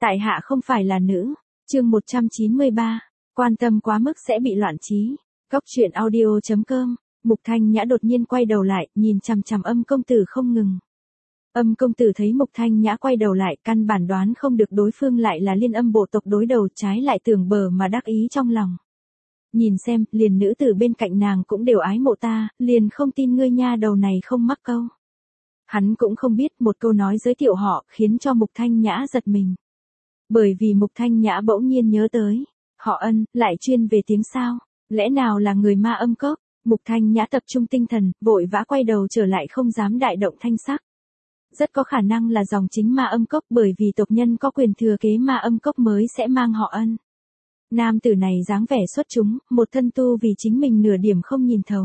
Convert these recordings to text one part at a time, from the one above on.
Tại hạ không phải là nữ. Chương 193. Quan tâm quá mức sẽ bị loạn trí. Góc truyện audio.com. Mục Thanh Nhã đột nhiên quay đầu lại, nhìn chằm chằm Âm công tử không ngừng. Âm công tử thấy Mục Thanh Nhã quay đầu lại, căn bản đoán không được đối phương lại là Liên Âm bộ tộc đối đầu, trái lại tưởng bờ mà đắc ý trong lòng. Nhìn xem, liền nữ tử bên cạnh nàng cũng đều ái mộ ta, liền không tin ngươi nha đầu này không mắc câu. Hắn cũng không biết một câu nói giới thiệu họ khiến cho Mục Thanh Nhã giật mình. Bởi vì Mục Thanh Nhã bỗng nhiên nhớ tới, họ Ân, lại chuyên về tiếng sao, lẽ nào là người ma âm cốc. Mục Thanh Nhã tập trung tinh thần, vội vã quay đầu trở lại không dám đại động thanh sắc. Rất có khả năng là dòng chính ma âm cốc, bởi vì tộc nhân có quyền thừa kế ma âm cốc mới sẽ mang họ Ân. Nam tử này dáng vẻ xuất chúng, một thân tu vì chính mình nửa điểm không nhìn thấu.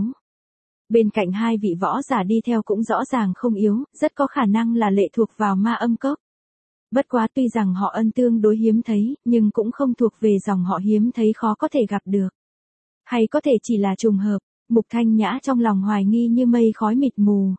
Bên cạnh hai vị võ giả đi theo cũng rõ ràng không yếu, rất có khả năng là lệ thuộc vào ma âm cốc. Bất quá tuy rằng họ Ân tương đối hiếm thấy, nhưng cũng không thuộc về dòng họ hiếm thấy khó có thể gặp được. Hay có thể chỉ là trùng hợp. Mục Thanh Nhã trong lòng hoài nghi như mây khói mịt mù.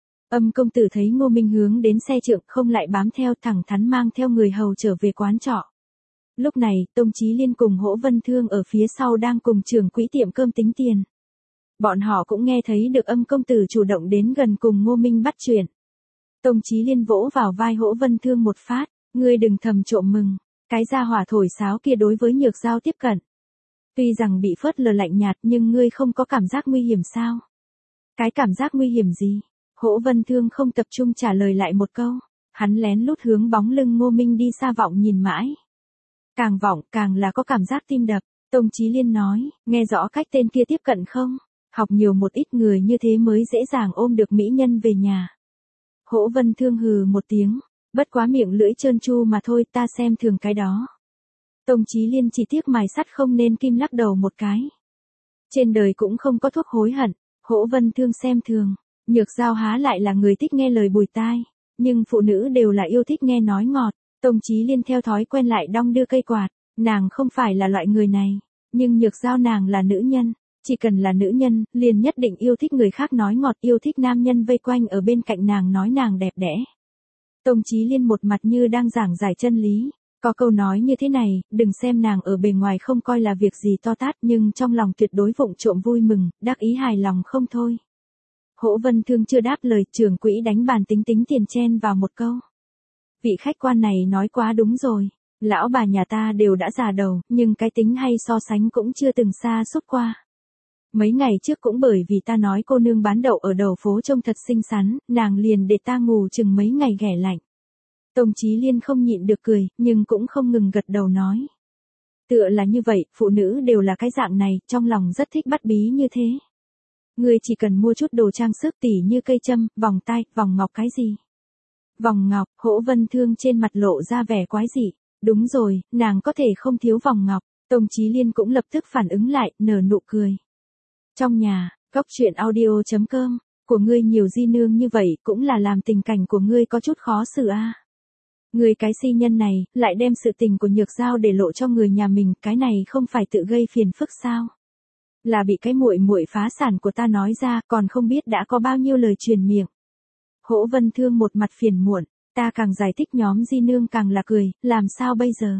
Âm công tử thấy Ngô Minh hướng đến xe trượng không lại bám theo, thẳng thắn mang theo người hầu trở về quán trọ. Lúc này, Tông Chí Liên cùng Hỗ Vân Thương ở phía sau đang cùng trưởng quỹ tiệm cơm tính tiền. Bọn họ cũng nghe thấy được Âm công tử chủ động đến gần cùng Ngô Minh bắt chuyện. Tông Chí Liên vỗ vào vai Hỗ Vân Thương một phát, ngươi đừng thầm trộm mừng, cái gia hỏa thổi sáo kia đối với Nhược Giao tiếp cận. Tuy rằng bị phớt lờ lạnh nhạt nhưng ngươi không có cảm giác nguy hiểm sao? Cái cảm giác nguy hiểm gì? Hỗ Vân Thương không tập trung trả lời lại một câu. Hắn lén lút hướng bóng lưng Ngô Minh đi xa vọng nhìn mãi. Càng vọng càng là có cảm giác tim đập. Tông Chí Liên nói, nghe rõ cách tên kia tiếp cận không? Học nhiều một ít người như thế mới dễ dàng ôm được mỹ nhân về nhà. Hỗ Vân Thương hừ một tiếng. Bất quá miệng lưỡi trơn tru mà thôi, ta xem thường cái đó. Tông Chí Liên chỉ tiếc mài sắt không nên kim, lắc đầu một cái. Trên đời cũng không có thuốc hối hận. Hỗ Vân Thương xem thường. Nhược Giao há lại là người thích nghe lời bùi tai. Nhưng phụ nữ đều là yêu thích nghe nói ngọt. Tông Chí Liên theo thói quen lại đong đưa cây quạt. Nàng không phải là loại người này. Nhưng Nhược Giao nàng là nữ nhân. Chỉ cần là nữ nhân, liền nhất định yêu thích người khác nói ngọt, yêu thích nam nhân vây quanh ở bên cạnh nàng nói nàng đẹp đẽ. Tông Chí Liên một mặt như đang giảng giải chân lý. Có câu nói như thế này, đừng xem nàng ở bề ngoài không coi là việc gì to tát nhưng trong lòng tuyệt đối vụng trộm vui mừng, đắc ý hài lòng không thôi. Hỗ Vân Thương chưa đáp lời, trưởng quỹ đánh bàn tính tiền chen vào một câu. Vị khách quan này nói quá đúng rồi, lão bà nhà ta đều đã già đầu, nhưng cái tính hay so sánh cũng chưa từng xa suốt qua. Mấy ngày trước cũng bởi vì ta nói cô nương bán đậu ở đầu phố trông thật xinh xắn, nàng liền để ta ngủ chừng mấy ngày ghẻ lạnh. Tông Chí Liên không nhịn được cười, nhưng cũng không ngừng gật đầu nói. Tựa là như vậy, phụ nữ đều là cái dạng này, trong lòng rất thích bắt bí như thế. Ngươi chỉ cần mua chút đồ trang sức tỉ như cây châm, vòng tai, vòng ngọc cái gì. Vòng ngọc, Hỗ Vân Thương trên mặt lộ ra vẻ quái dị. Đúng rồi, nàng có thể không thiếu vòng ngọc. Tông Chí Liên cũng lập tức phản ứng lại, nở nụ cười. Trong nhà, góc truyện audio.com, của ngươi nhiều di nương như vậy cũng là làm tình cảnh của ngươi có chút khó xử a. Người cái si nhân này, lại đem sự tình của Nhược Giao để lộ cho người nhà mình, cái này không phải tự gây phiền phức sao? Là bị cái muội muội phá sản của ta nói ra, còn không biết đã có bao nhiêu lời truyền miệng. Hỗ Vân Thương một mặt phiền muộn, ta càng giải thích nhóm di nương càng là cười, làm sao bây giờ?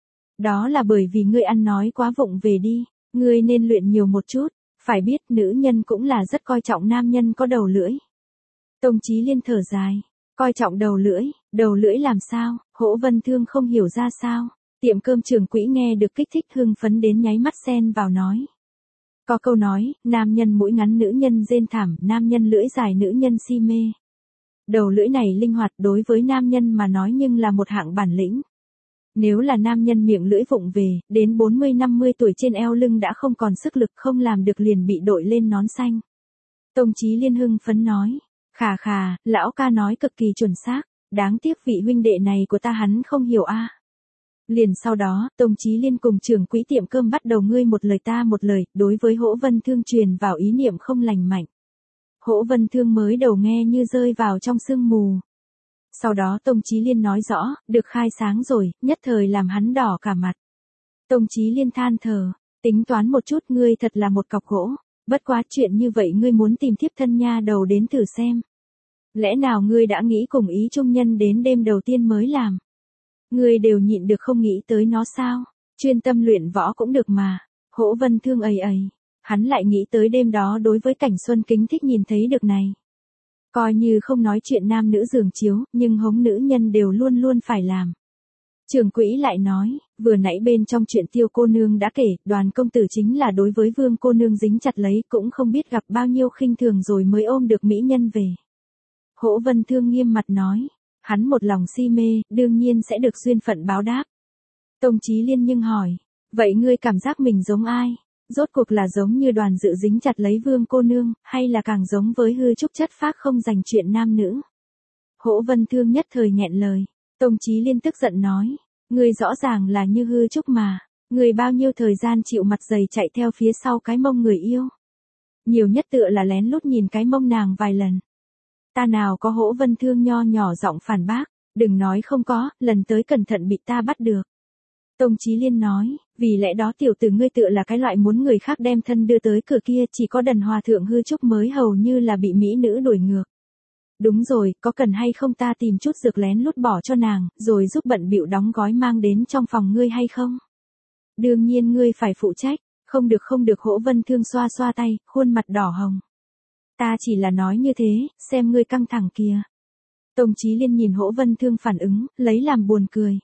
Đó là bởi vì ngươi ăn nói quá vụng về đi, ngươi nên luyện nhiều một chút, phải biết nữ nhân cũng là rất coi trọng nam nhân có đầu lưỡi. Tông Chí Liên thở dài. Coi trọng đầu lưỡi làm sao, Hỗ Vân Thương không hiểu ra sao. Tiệm cơm trưởng quỹ nghe được kích thích hưng phấn đến nháy mắt xen vào nói. Có câu nói, nam nhân mũi ngắn nữ nhân rên thảm, nam nhân lưỡi dài nữ nhân si mê. Đầu lưỡi này linh hoạt đối với nam nhân mà nói nhưng là một hạng bản lĩnh. Nếu là nam nhân miệng lưỡi vụng về, đến 40-50 tuổi trên eo lưng đã không còn sức lực, không làm được liền bị đội lên nón xanh. Tông Chí Liên hưng phấn nói. Khà, lão ca nói cực kỳ chuẩn xác, đáng tiếc vị huynh đệ này của ta hắn không hiểu a. Liền sau đó, Tông Chí Liên cùng trưởng quỹ tiệm cơm bắt đầu ngươi một lời ta một lời, đối với Hỗ Vân Thương truyền vào ý niệm không lành mạnh. Hỗ Vân Thương mới đầu nghe như rơi vào trong sương mù. Sau đó Tông Chí Liên nói rõ, được khai sáng rồi, nhất thời làm hắn đỏ cả mặt. Tông Chí Liên than thở, tính toán một chút ngươi thật là một cọc gỗ. Bất quá chuyện như vậy ngươi muốn tìm thiếp thân nha đầu đến thử xem. Lẽ nào ngươi đã nghĩ cùng ý trung nhân đến đêm đầu tiên mới làm? Ngươi đều nhịn được không nghĩ tới nó sao? Chuyên tâm luyện võ cũng được mà. Hỗ Vân Thương ầy ầy. Hắn lại nghĩ tới đêm đó đối với cảnh Xuân Kính thích nhìn thấy được này. Coi như không nói chuyện nam nữ giường chiếu, nhưng hống nữ nhân đều luôn luôn phải làm. Trường Quỹ lại nói, vừa nãy bên trong chuyện Tiêu cô nương đã kể, Đoàn công tử chính là đối với Vương cô nương dính chặt lấy, cũng không biết gặp bao nhiêu khinh thường rồi mới ôm được mỹ nhân về. Hỗ Vân Thương nghiêm mặt nói, hắn một lòng si mê, đương nhiên sẽ được duyên phận báo đáp. Tông Chí Liên nhưng hỏi, vậy ngươi cảm giác mình giống ai? Rốt cuộc là giống như Đoàn Dự dính chặt lấy Vương cô nương, hay là càng giống với Hư Trúc chất phác không dành chuyện nam nữ? Hỗ Vân Thương nhất thời nghẹn lời. Tông Chí Liên tức giận nói, ngươi rõ ràng là như Hư Trúc mà, ngươi bao nhiêu thời gian chịu mặt dày chạy theo phía sau cái mông người yêu. Nhiều nhất tựa là lén lút nhìn cái mông nàng vài lần. Ta nào có. Hỗ Vân Thương nho nhỏ giọng phản bác, đừng nói không có, lần tới cẩn thận bị ta bắt được. Tông Chí Liên nói, vì lẽ đó tiểu tử ngươi tựa là cái loại muốn người khác đem thân đưa tới cửa kia, chỉ có Đần Hòa thượng Hư Trúc mới hầu như là bị mỹ nữ đuổi ngược. Đúng rồi, có cần hay không ta tìm chút dược lén lút bỏ cho nàng, rồi giúp bận bịu đóng gói mang đến trong phòng ngươi hay không? Đương nhiên ngươi phải phụ trách, không được. Hỗ Vân Thương xoa xoa tay, khuôn mặt đỏ hồng. Ta chỉ là nói như thế, xem ngươi căng thẳng kìa. Tông Chí Liên nhìn Hỗ Vân Thương phản ứng, lấy làm buồn cười.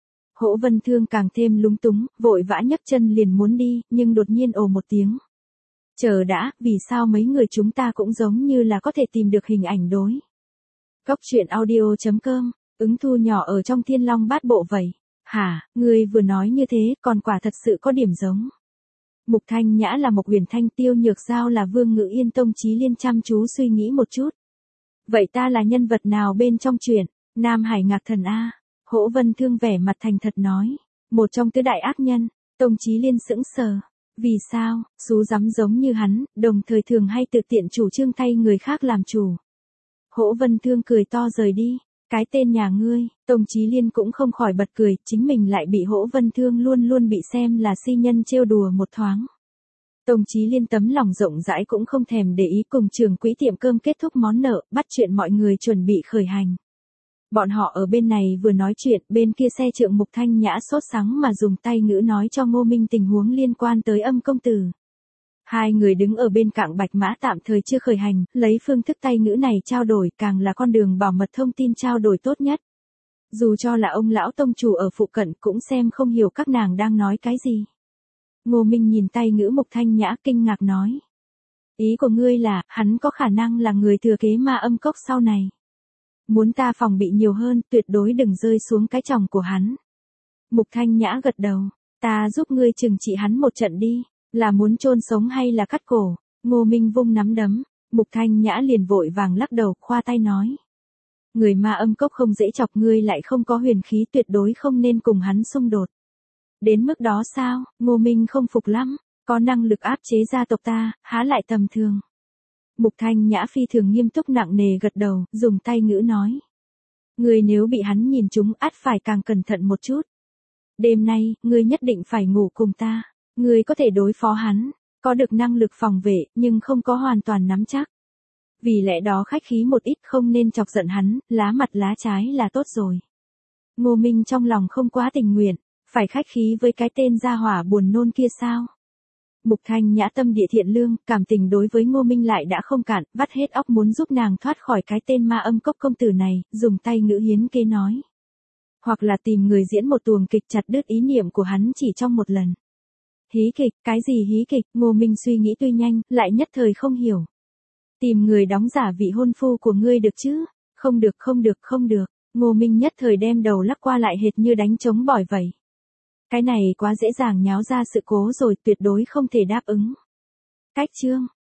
Hỗ Vân Thương càng thêm lúng túng, vội vã nhấc chân liền muốn đi, nhưng đột nhiên ồ một tiếng. Chờ đã, vì sao mấy người chúng ta cũng giống như là có thể tìm được hình ảnh đối. Cóc truyện audio.com, ứng Thu nhỏ ở trong Thiên Long Bát Bộ vậy. Hả, ngươi vừa nói như thế, còn quả thật sự có điểm giống. Mục Thanh Nhã là Mộc Huyền Thanh, Tiêu Nhược Giao là Vương Ngự Yên. Tông Chí Liên chăm chú suy nghĩ một chút. Vậy ta là nhân vật nào bên trong truyện? Nam Hải Ngạc Thần A. Hỗ Vân Thương vẻ mặt thành thật nói. Một trong tứ đại ác nhân. Tông Chí Liên sững sờ. Vì sao, xú dám giống như hắn, đồng thời thường hay tự tiện chủ trương thay người khác làm chủ. Hỗ Vân Thương cười to rời đi. Cái tên nhà ngươi, Tông Chí Liên cũng không khỏi bật cười, chính mình lại bị Hỗ Vân Thương luôn luôn bị xem là si nhân trêu đùa một thoáng. Tông Chí Liên tấm lòng rộng rãi cũng không thèm để ý, cùng Trường Quỹ tiệm cơm kết thúc món nợ, bắt chuyện mọi người chuẩn bị khởi hành. Bọn họ ở bên này vừa nói chuyện, bên kia xe trượng Mục Thanh Nhã sốt sắng mà dùng tay ngữ nói cho Ngô Minh tình huống liên quan tới Âm công tử. Hai người đứng ở bên cạnh bạch mã tạm thời chưa khởi hành, lấy phương thức tay ngữ này trao đổi càng là con đường bảo mật thông tin trao đổi tốt nhất. Dù cho là ông lão tông chủ ở phụ cận cũng xem không hiểu các nàng đang nói cái gì. Ngô Minh nhìn tay ngữ Mục Thanh Nhã kinh ngạc nói. Ý của ngươi là, hắn có khả năng là người thừa kế Ma Âm Cốc sau này. Muốn ta phòng bị nhiều hơn, tuyệt đối đừng rơi xuống cái chòng của hắn. Mục Thanh Nhã gật đầu, ta giúp ngươi trừng trị hắn một trận đi, là muốn chôn sống hay là cắt cổ. Ngô Minh vung nắm đấm, Mục Thanh Nhã liền vội vàng lắc đầu, khoa tay nói. Người Ma Âm Cốc không dễ chọc, ngươi lại không có huyền khí, tuyệt đối không nên cùng hắn xung đột. Đến mức đó sao? Ngô Minh không phục lắm, có năng lực áp chế gia tộc ta, há lại tầm thường. Mục Thanh Nhã phi thường nghiêm túc nặng nề gật đầu, dùng tay ngữ nói. Ngươi nếu bị hắn nhìn trúng, ắt phải càng cẩn thận một chút. Đêm nay, ngươi nhất định phải ngủ cùng ta. Ngươi có thể đối phó hắn, có được năng lực phòng vệ, nhưng không có hoàn toàn nắm chắc. Vì lẽ đó khách khí một ít, không nên chọc giận hắn, lá mặt lá trái là tốt rồi. Ngô Minh trong lòng không quá tình nguyện, phải khách khí với cái tên gia hỏa buồn nôn kia sao? Mục Thanh Nhã tâm địa thiện lương, cảm tình đối với Ngô Minh lại đã không cạn, vắt hết óc muốn giúp nàng thoát khỏi cái tên Ma Âm Cốc công tử này, dùng tay ngữ hiến kế nói. Hoặc là tìm người diễn một tuồng kịch chặt đứt ý niệm của hắn chỉ trong một lần. Hí kịch, cái gì hí kịch? Ngô Minh suy nghĩ tuy nhanh, lại nhất thời không hiểu. Tìm người đóng giả vị hôn phu của ngươi được chứ? Không được. Ngô Minh nhất thời đem đầu lắc qua lại hệt như đánh trống bỏi vậy. Cái này quá dễ dàng nháo ra sự cố rồi, tuyệt đối không thể đáp ứng. Cách chương